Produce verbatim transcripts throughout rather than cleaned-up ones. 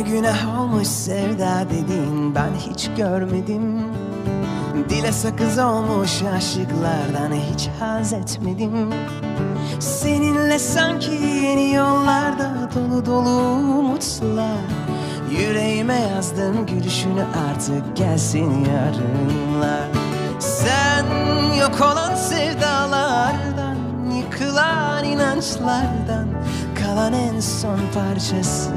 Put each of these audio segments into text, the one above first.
Günah olmuş sevda dediğin ben hiç görmedim. Dile sakız olmuş aşıklardan hiç haz etmedim. Seninle sanki yeni yollarda dolu dolu umutlar. Yüreğime yazdım gülüşünü, artık gelsin yarınlar. Sen yok olan sevdalardan, yıkılan inançlardan kalan en son parçası.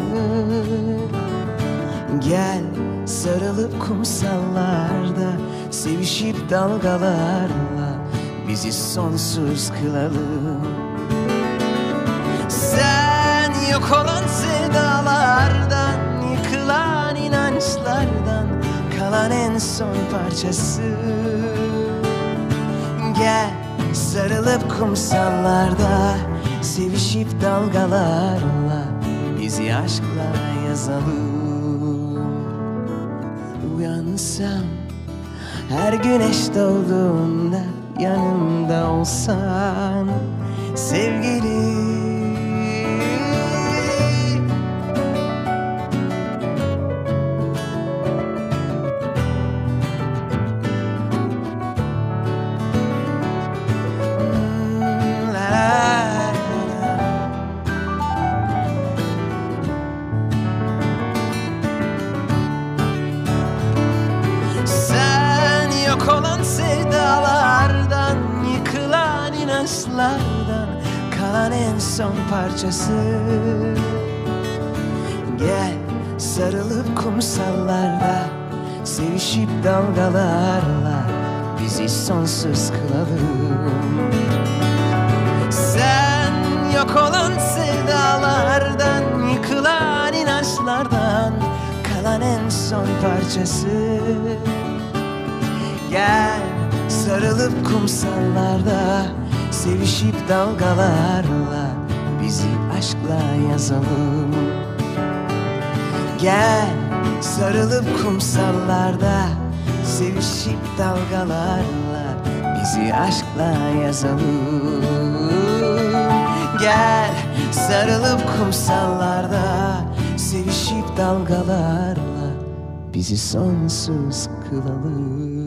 Gel sarılıp kumsallarda, sevişip dalgalarla bizi sonsuz kılalım. Sen yok olan sevdalardan, yıkılan inançlardan kalan en son parçası. Gel sarılıp kumsallarda, sevişip dalgalarla bizi aşkla yazalım. Uyansam her güneş doğduğunda yanımda olsan sevgilim. Yok olan sevdalardan, yıkılan inançlardan kalan en son parçası. Gel sarılıp kumsallarda, sevişip dalgalarla bizi sonsuz kılalım. Sen yok olan sevdalardan, yıkılan inançlardan kalan en son parçası. Gel sarılıp kumsallarda, sevişip dalgalarla bizi aşkla yazalım. Gel sarılıp kumsallarda, sevişip dalgalarla bizi aşkla yazalım. Gel sarılıp kumsallarda, sevişip dalgalarla bizi sonsuz kılalım.